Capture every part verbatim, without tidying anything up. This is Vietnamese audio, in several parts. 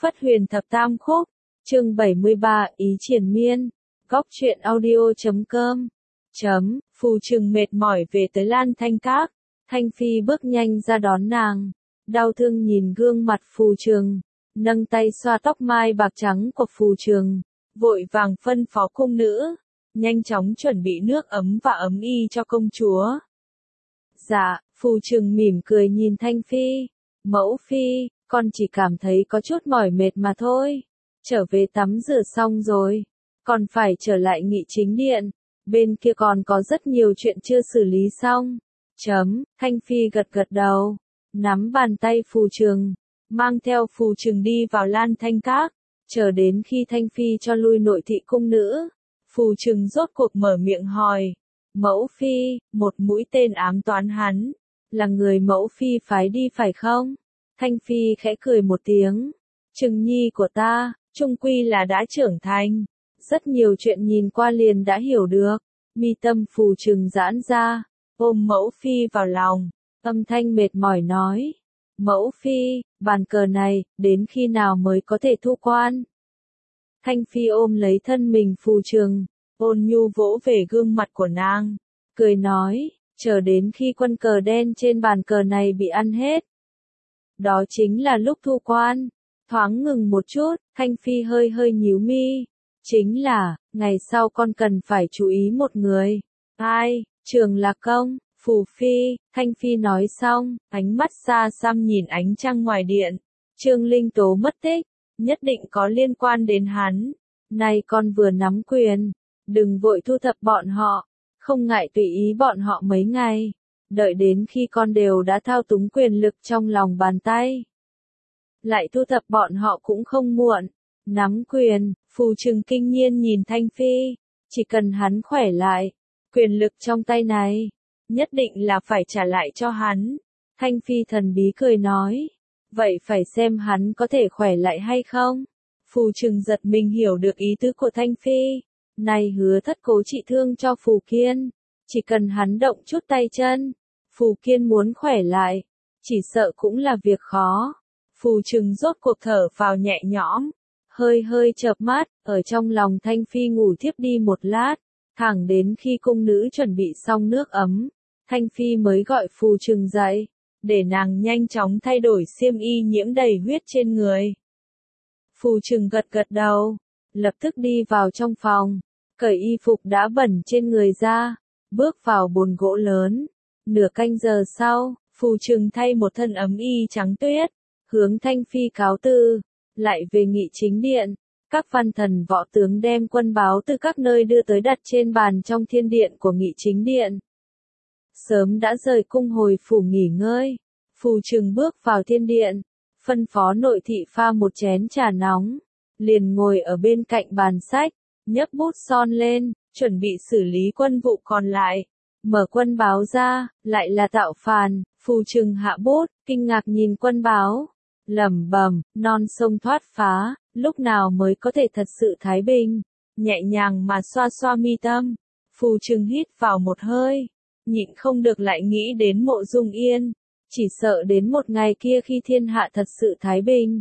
Phất Huyền Thập Tam Khúc, chương bảy mươi ba, ý triền miên, góc truyện audio chấm com. Chấm, Phù Trừng mệt mỏi về tới Lan Thanh Các, Thanh Phi bước nhanh ra đón nàng, đau thương nhìn gương mặt Phù Trừng, nâng tay xoa tóc mai bạc trắng của Phù Trừng, vội vàng phân phó cung nữ, nhanh chóng chuẩn bị nước ấm và ấm y cho công chúa. Dạ, Phù Trừng mỉm cười nhìn Thanh Phi, mẫu phi, con chỉ cảm thấy có chút mỏi mệt mà thôi, trở về tắm rửa xong rồi, còn phải trở lại Nghị Chính Điện, bên kia còn có rất nhiều chuyện chưa xử lý xong. Chấm, Thanh Phi gật gật đầu, nắm bàn tay Phù Trừng, mang theo Phù Trừng đi vào Lan Thanh Các, chờ đến khi Thanh Phi cho lui nội thị cung nữ, Phù Trừng rốt cuộc mở miệng hỏi, mẫu phi, một mũi tên ám toán hắn, là người mẫu phi phái đi phải không? Thanh Phi khẽ cười một tiếng, Trừng nhi của ta, chung quy là đã trưởng thành, rất nhiều chuyện nhìn qua liền đã hiểu được, mi tâm Phù Trừng giãn ra, ôm mẫu phi vào lòng, âm thanh mệt mỏi nói, mẫu phi, bàn cờ này, đến khi nào mới có thể thu quan? Thanh Phi ôm lấy thân mình Phù Trừng, ôn nhu vỗ về gương mặt của nàng, cười nói, chờ đến khi quân cờ đen trên bàn cờ này bị ăn hết. Đó chính là lúc thu quan. Thoáng ngừng một chút, Thanh Phi hơi hơi nhíu mi. Chính là, ngày sau con cần phải chú ý một người. Ai, Trường Lạc Công, Phù Phi, Thanh Phi nói xong, ánh mắt xa xăm nhìn ánh trăng ngoài điện. Trương Linh Tố mất tích, nhất định có liên quan đến hắn. Nay con vừa nắm quyền, đừng vội thu thập bọn họ, không ngại tùy ý bọn họ mấy ngày. Đợi đến khi con đều đã thao túng quyền lực trong lòng bàn tay, lại thu thập bọn họ cũng không muộn. Nắm quyền, Phù Trừng kinh nhiên nhìn Thanh Phi, chỉ cần hắn khỏe lại, quyền lực trong tay này, nhất định là phải trả lại cho hắn. Thanh Phi thần bí cười nói, vậy phải xem hắn có thể khỏe lại hay không. Phù Trừng giật mình hiểu được ý tứ của Thanh Phi, này hứa thất cố trị thương cho Phù Kiên, chỉ cần hắn động chút tay chân, Phù Kiên muốn khỏe lại, chỉ sợ cũng là việc khó. Phù Trừng rốt cuộc thở phào nhẹ nhõm, hơi hơi chợp mắt, ở trong lòng Thanh Phi ngủ thiếp đi một lát, thẳng đến khi cung nữ chuẩn bị xong nước ấm, Thanh Phi mới gọi Phù Trừng dậy, để nàng nhanh chóng thay đổi xiêm y nhiễm đầy huyết trên người. Phù Trừng gật gật đầu, lập tức đi vào trong phòng, cởi y phục đã bẩn trên người ra, bước vào bồn gỗ lớn. Nửa canh giờ sau, Phù Trừng thay một thân ấm y trắng tuyết, hướng Thanh Phi cáo từ, lại về Nghị Chính Điện. Các văn thần võ tướng đem quân báo từ các nơi đưa tới đặt trên bàn trong thiên điện của Nghị Chính Điện. Sớm đã rời cung hồi phủ nghỉ ngơi, Phù Trừng bước vào thiên điện, phân phó nội thị pha một chén trà nóng, liền ngồi ở bên cạnh bàn sách, nhấc bút son lên, chuẩn bị xử lý quân vụ còn lại. Mở quân báo ra, lại là Tạo Phàn. Phù Trừng hạ bút, kinh ngạc nhìn quân báo, lẩm bẩm, non sông thoát phá, lúc nào mới có thể thật sự thái bình. Nhẹ nhàng mà xoa xoa mi tâm, Phù Trừng hít vào một hơi, nhịn không được lại nghĩ đến Mộ Dung Yên, chỉ sợ đến một ngày kia khi thiên hạ thật sự thái bình,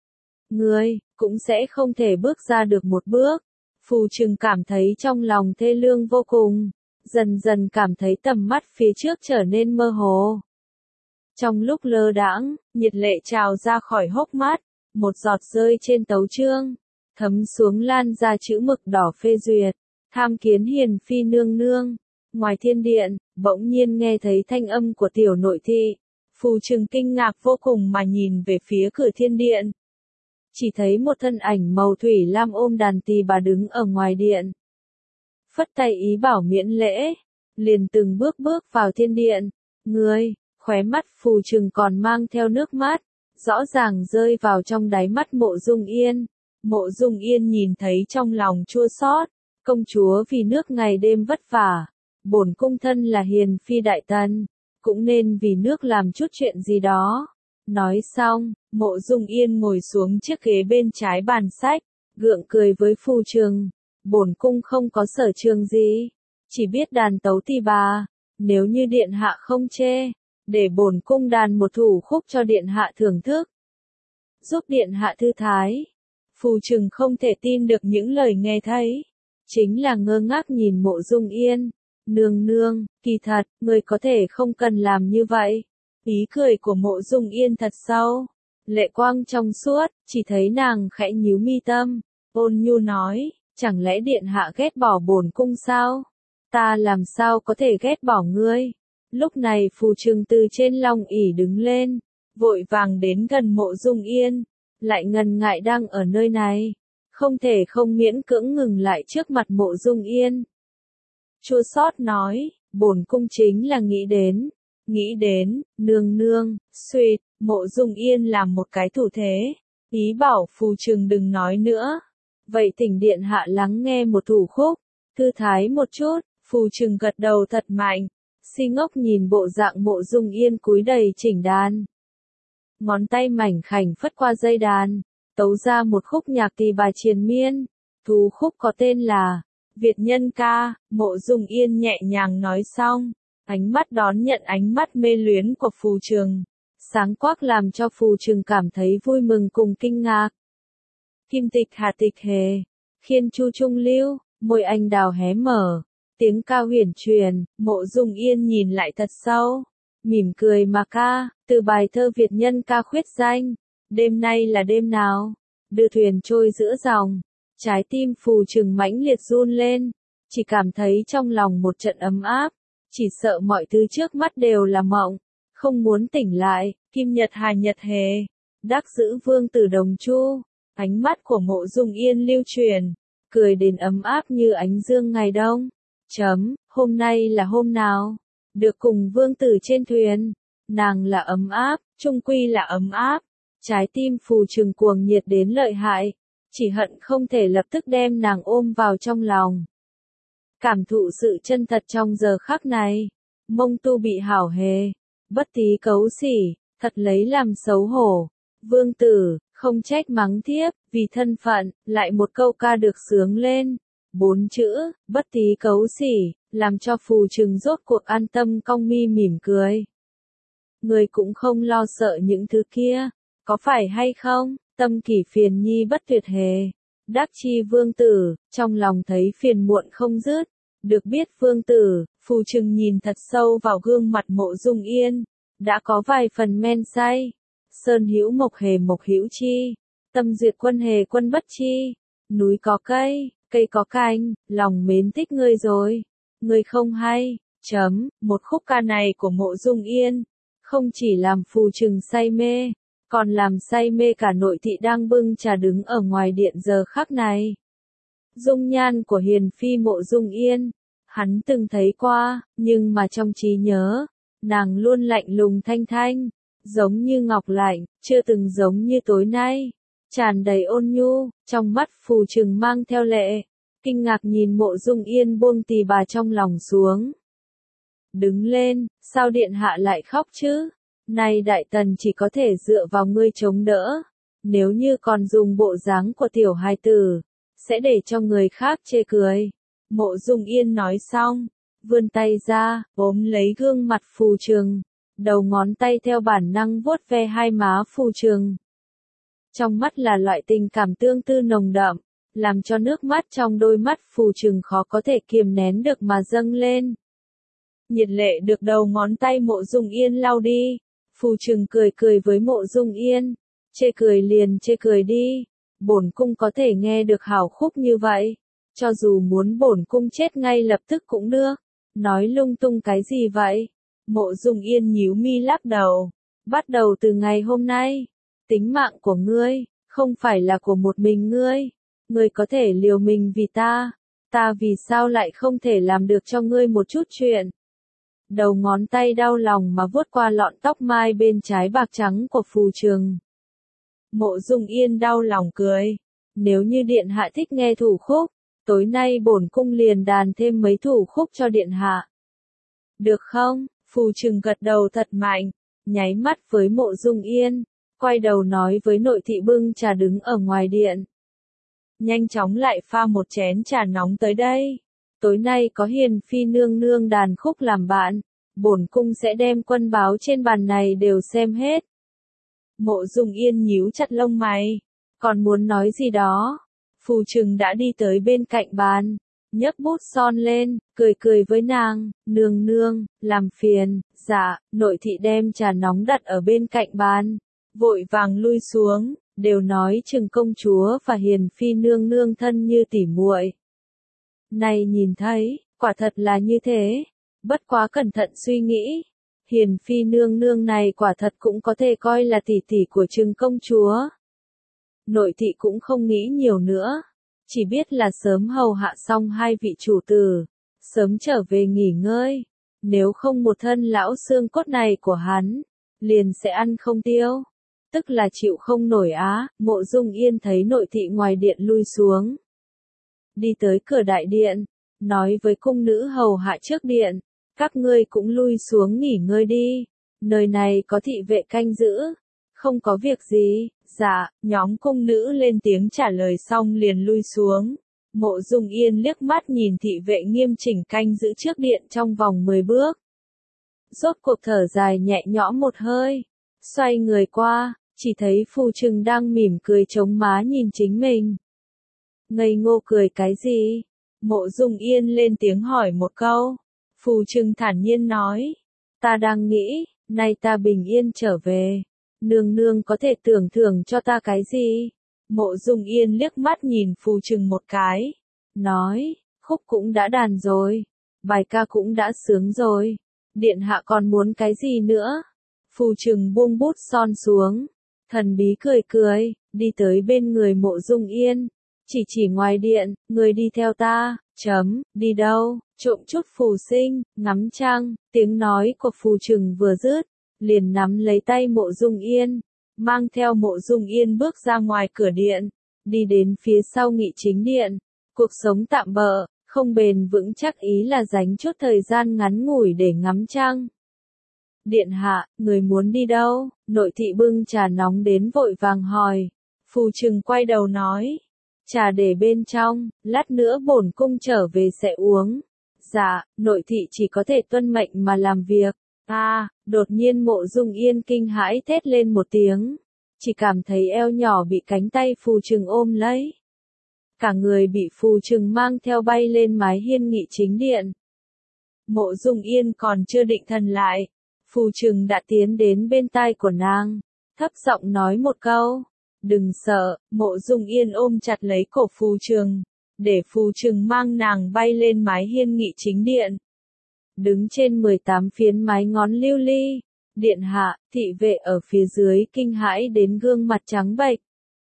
người cũng sẽ không thể bước ra được một bước. Phù Trừng cảm thấy trong lòng thê lương vô cùng, dần dần cảm thấy tầm mắt phía trước trở nên mơ hồ. Trong lúc lơ đãng, nhiệt lệ trào ra khỏi hốc mắt, một giọt rơi trên tấu chương, thấm xuống lan ra chữ mực đỏ phê duyệt, tham kiến hiền phi nương nương. Ngoài thiên điện, bỗng nhiên nghe thấy thanh âm của tiểu nội thị, Phù Trừng kinh ngạc vô cùng mà nhìn về phía cửa thiên điện. Chỉ thấy một thân ảnh màu thủy lam ôm đàn tỳ bà đứng ở ngoài điện. Phất tay ý bảo miễn lễ, liền từng bước bước vào thiên điện. Người, khóe mắt Phù Trừng còn mang theo nước mắt, rõ ràng rơi vào trong đáy mắt Mộ Dung Yên. Mộ Dung Yên nhìn thấy trong lòng chua xót, công chúa vì nước ngày đêm vất vả, bổn cung thân là hiền phi đại tần, cũng nên vì nước làm chút chuyện gì đó. Nói xong, Mộ Dung Yên ngồi xuống chiếc ghế bên trái bàn sách, gượng cười với Phù Trừng, bổn cung không có sở trường gì, chỉ biết đàn tấu tỳ bà, nếu như điện hạ không chê, để bổn cung đàn một thủ khúc cho điện hạ thưởng thức. giúp điện hạ thư thái. Phù Trừng không thể tin được những lời nghe thấy. Chính là ngơ ngác nhìn Mộ Dung Yên. Nương nương, kỳ thật, người có thể không cần làm như vậy. Ý cười của Mộ Dung Yên thật sâu. Lệ quang trong suốt, chỉ thấy nàng khẽ nhíu mi tâm. Ôn nhu nói, chẳng lẽ điện hạ ghét bỏ bổn cung sao? Ta làm sao có thể ghét bỏ ngươi? Lúc này Phù Trừng từ trên long ỷ đứng lên, vội vàng đến gần Mộ Dung Yên, lại ngần ngại đang ở nơi này, không thể không miễn cưỡng ngừng lại trước mặt Mộ Dung Yên. Chua xót nói, bổn cung chính là nghĩ đến, nghĩ đến, nương nương, suýt, Mộ Dung Yên làm một cái thủ thế, ý bảo Phù Trừng đừng nói nữa. Vậy thỉnh điện hạ lắng nghe một thủ khúc, thư thái một chút. Phù Trừng gật đầu thật mạnh, si ngốc nhìn bộ dạng Mộ Dung Yên cúi đầy chỉnh đàn. Ngón tay mảnh khảnh phất qua dây đàn, tấu ra một khúc nhạc tỳ bà triền miên. Thủ khúc có tên là Việt Nhân Ca. Mộ Dung Yên nhẹ nhàng nói xong, ánh mắt đón nhận ánh mắt mê luyến của Phù Trừng, sáng quắc làm cho Phù Trừng cảm thấy vui mừng cùng kinh ngạc. Kim tịch hà tịch hề, khiên chu trung lưu, môi anh đào hé mở. Tiếng ca huyền truyền, Mộ Dung Yên nhìn lại thật sâu, mỉm cười mà ca, từ bài thơ Việt Nhân Ca khuyết danh. Đêm nay là đêm nào? Đưa thuyền trôi giữa dòng. Trái tim Phù Trừng mãnh liệt run lên, chỉ cảm thấy trong lòng một trận ấm áp, chỉ sợ mọi thứ trước mắt đều là mộng, không muốn tỉnh lại. Kim nhật hà nhật hề, đắc giữ vương tử đồng chu. Ánh mắt của Mộ Dung Yên lưu truyền, cười đến ấm áp như ánh dương ngày đông. Chấm, hôm nay là hôm nào? Được cùng vương tử trên thuyền. Nàng là ấm áp, chung quy là ấm áp. Trái tim Phù Trừng cuồng nhiệt đến lợi hại, chỉ hận không thể lập tức đem nàng ôm vào trong lòng. Cảm thụ sự chân thật trong giờ khắc này. Mông tu bị hảo hề, bất tí cấu xỉ, thật lấy làm xấu hổ. Vương tử, không trách mắng thiếp, vì thân phận, lại một câu ca được sướng lên. Bốn chữ, bất tí cấu xỉ, làm cho Phù Trừng rốt cuộc an tâm cong mi mỉm cười. Người cũng không lo sợ những thứ kia, có phải hay không? Tâm kỷ phiền nhi bất tuyệt hề. Đắc chi vương tử, trong lòng thấy phiền muộn không dứt. Được biết vương tử, Phù Trừng nhìn thật sâu vào gương mặt Mộ Dung Yên, đã có vài phần men say. Sơn hữu mộc hề mộc hữu chi, tâm duyệt quân hề quân bất chi. Núi có cây, cây có cành, lòng mến thích ngươi rồi. Ngươi không hay, chấm, một khúc ca này của Mộ Dung Yên, không chỉ làm Phù Trừng say mê, còn làm say mê cả nội thị đang bưng trà đứng ở ngoài điện giờ khắc này. Dung nhan của hiền phi Mộ Dung Yên, hắn từng thấy qua, nhưng mà trong trí nhớ, nàng luôn lạnh lùng thanh thanh, giống như ngọc lạnh, chưa từng giống như tối nay, tràn đầy ôn nhu. Trong mắt Phù Trừng mang theo lệ, kinh ngạc nhìn Mộ Dung Yên buông tỳ bà trong lòng xuống. Đứng lên, sao điện hạ lại khóc chứ? Nay đại tần chỉ có thể dựa vào ngươi chống đỡ. Nếu như còn dùng bộ dáng của tiểu hài tử, sẽ để cho người khác chê cười. Mộ Dung Yên nói xong, vươn tay ra, ôm lấy gương mặt Phù Trừng, đầu ngón tay theo bản năng vuốt ve hai má Phù Trừng. Trong mắt là loại tình cảm tương tư nồng đậm, làm cho nước mắt trong đôi mắt Phù Trừng khó có thể kiềm nén được mà dâng lên. Nhiệt lệ được đầu ngón tay Mộ Dung Yên lau đi. Phù Trừng cười cười với Mộ Dung Yên, chê cười liền chê cười đi, bổn cung có thể nghe được hảo khúc như vậy, cho dù muốn bổn cung chết ngay lập tức cũng được. Nói lung tung cái gì vậy? Mộ Dung Yên nhíu mi lắc đầu, bắt đầu từ ngày hôm nay, tính mạng của ngươi, không phải là của một mình ngươi, ngươi có thể liều mình vì ta, ta vì sao lại không thể làm được cho ngươi một chút chuyện? Đầu ngón tay đau lòng mà vuốt qua lọn tóc mai bên trái bạc trắng của Phù Trừng. Mộ Dung Yên đau lòng cười, nếu như điện hạ thích nghe thủ khúc, tối nay bổn cung liền đàn thêm mấy thủ khúc cho điện hạ. Được không? Phù Trừng gật đầu thật mạnh, nháy mắt với Mộ Dung Yên, quay đầu nói với nội thị bưng trà đứng ở ngoài điện. Nhanh chóng lại pha một chén trà nóng tới đây. Tối nay có hiền phi nương nương đàn khúc làm bạn, bổn cung sẽ đem quân báo trên bàn này đều xem hết. Mộ Dung Yên nhíu chặt lông mày, còn muốn nói gì đó. Phù Trừng đã đi tới bên cạnh bàn, nhấc bút son lên, cười cười với nàng, nương nương, làm phiền, dạ, nội thị đem trà nóng đặt ở bên cạnh bàn, vội vàng lui xuống, đều nói Trừng công chúa và Hiền phi nương nương thân như tỉ muội. Này nhìn thấy, quả thật là như thế, bất quá cẩn thận suy nghĩ, Hiền phi nương nương này quả thật cũng có thể coi là tỷ tỷ của Trừng công chúa. Nội thị cũng không nghĩ nhiều nữa, chỉ biết là sớm hầu hạ xong hai vị chủ tử, sớm trở về nghỉ ngơi, nếu không một thân lão xương cốt này của hắn, liền sẽ ăn không tiêu, tức là chịu không nổi á. Mộ Dung Yên thấy nội thị ngoài điện lui xuống, đi tới cửa đại điện, nói với cung nữ hầu hạ trước điện, các ngươi cũng lui xuống nghỉ ngơi đi, nơi này có thị vệ canh giữ, không có việc gì. Dạ, nhóm cung nữ lên tiếng trả lời xong liền lui xuống. Mộ Dung Yên liếc mắt nhìn thị vệ nghiêm chỉnh canh giữ trước điện trong vòng mười bước. Rốt cuộc thở dài nhẹ nhõm một hơi, xoay người qua, chỉ thấy Phù Trừng đang mỉm cười chống má nhìn chính mình. Ngây ngô cười cái gì? Mộ Dung Yên lên tiếng hỏi một câu. Phù Trừng thản nhiên nói, ta đang nghĩ, nay ta bình yên trở về, nương nương có thể tưởng thưởng cho ta cái gì? Mộ Dung Yên liếc mắt nhìn Phù Trừng một cái, nói, khúc cũng đã đàn rồi, bài ca cũng đã sướng rồi, điện hạ còn muốn cái gì nữa? Phù Trừng buông bút son xuống, thần bí cười cười, đi tới bên người Mộ Dung Yên, chỉ chỉ ngoài điện, người đi theo ta, chấm, đi đâu, trộm chút phù sinh, ngắm trăng. Tiếng nói của Phù Trừng vừa dứt, liền nắm lấy tay Mộ Dung Yên, mang theo Mộ Dung Yên bước ra ngoài cửa điện, đi đến phía sau Nghị Chính điện. Cuộc sống tạm bợ, không bền vững chắc ý là dành chút thời gian ngắn ngủi để ngắm trăng. Điện hạ, người muốn đi đâu? Nội thị bưng trà nóng đến vội vàng hỏi. Phù Trừng quay đầu nói, trà để bên trong, lát nữa bổn cung trở về sẽ uống. Dạ, nội thị chỉ có thể tuân mệnh mà làm việc. À, đột nhiên Mộ Dung Yên kinh hãi thét lên một tiếng, chỉ cảm thấy eo nhỏ bị cánh tay Phù Trừng ôm lấy. Cả người bị Phù Trừng mang theo bay lên mái hiên Nghị Chính điện. Mộ Dung Yên còn chưa định thần lại, Phù Trừng đã tiến đến bên tai của nàng, thấp giọng nói một câu, đừng sợ. Mộ Dung Yên ôm chặt lấy cổ Phù Trừng, để Phù Trừng mang nàng bay lên mái hiên Nghị Chính điện. Đứng trên mười tám phiến mái ngói lưu ly, điện hạ, thị vệ ở phía dưới kinh hãi đến gương mặt trắng bệch.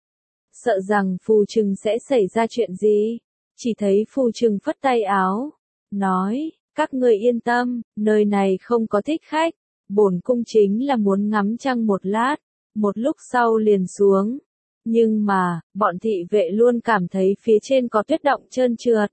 Sợ rằng Phù Trừng sẽ xảy ra chuyện gì, chỉ thấy Phù Trừng phất tay áo, nói, các ngươi yên tâm, nơi này không có thích khách, bổn cung chính là muốn ngắm trăng một lát, một lúc sau liền xuống. Nhưng mà, bọn thị vệ luôn cảm thấy phía trên có tuyết động trơn trượt.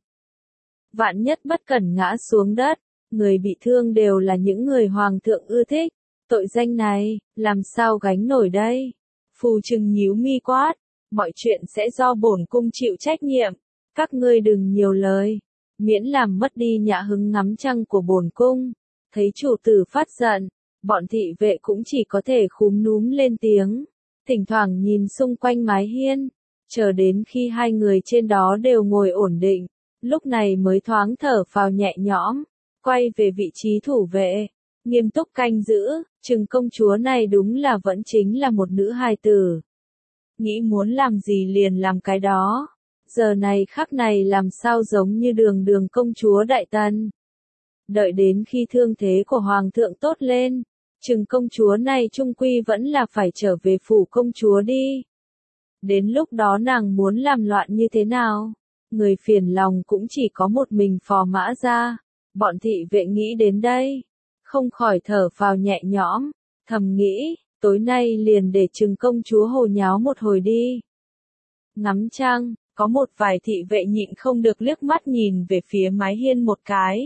Vạn nhất bất cẩn ngã xuống đất, người bị thương đều là những người hoàng thượng ưa thích, tội danh này, làm sao gánh nổi đây? Phù Trừng nhíu mi quát, mọi chuyện sẽ do bổn cung chịu trách nhiệm, các ngươi đừng nhiều lời, miễn làm mất đi nhã hứng ngắm trăng của bổn cung. Thấy chủ tử phát giận, bọn thị vệ cũng chỉ có thể khúm núm lên tiếng, thỉnh thoảng nhìn xung quanh mái hiên, chờ đến khi hai người trên đó đều ngồi ổn định, lúc này mới thoáng thở phào nhẹ nhõm, quay về vị trí thủ vệ, nghiêm túc canh giữ. Trừng công chúa này đúng là vẫn chính là một nữ hài tử, nghĩ muốn làm gì liền làm cái đó, giờ này khắc này làm sao giống như đường đường công chúa đại tần. Đợi đến khi thương thế của hoàng thượng tốt lên, Trừng công chúa này trung quy vẫn là phải trở về phủ công chúa đi. Đến lúc đó nàng muốn làm loạn như thế nào, người phiền lòng cũng chỉ có một mình Phò Mã Gia. Bọn thị vệ nghĩ đến đây, không khỏi thở phào nhẹ nhõm, thầm nghĩ, tối nay liền để Trừng công chúa hồ nháo một hồi đi. Ngắm trăng, có một vài thị vệ nhịn không được liếc mắt nhìn về phía mái hiên một cái.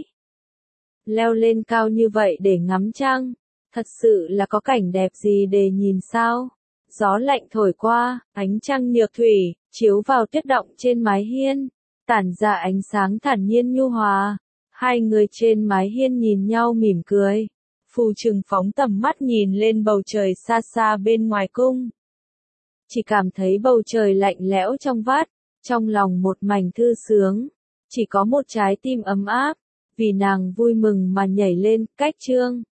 Leo lên cao như vậy để ngắm trăng, thật sự là có cảnh đẹp gì để nhìn sao? Gió lạnh thổi qua, ánh trăng nhược thủy, chiếu vào tuyết động trên mái hiên, tản ra ánh sáng thản nhiên nhu hòa. Hai người trên mái hiên nhìn nhau mỉm cười. Phù Trừng phóng tầm mắt nhìn lên bầu trời xa xa bên ngoài cung. Chỉ cảm thấy bầu trời lạnh lẽo trong vắt, trong lòng một mảnh thư sướng. Chỉ có một trái tim ấm áp, vì nàng vui mừng mà nhảy lên, cách chương.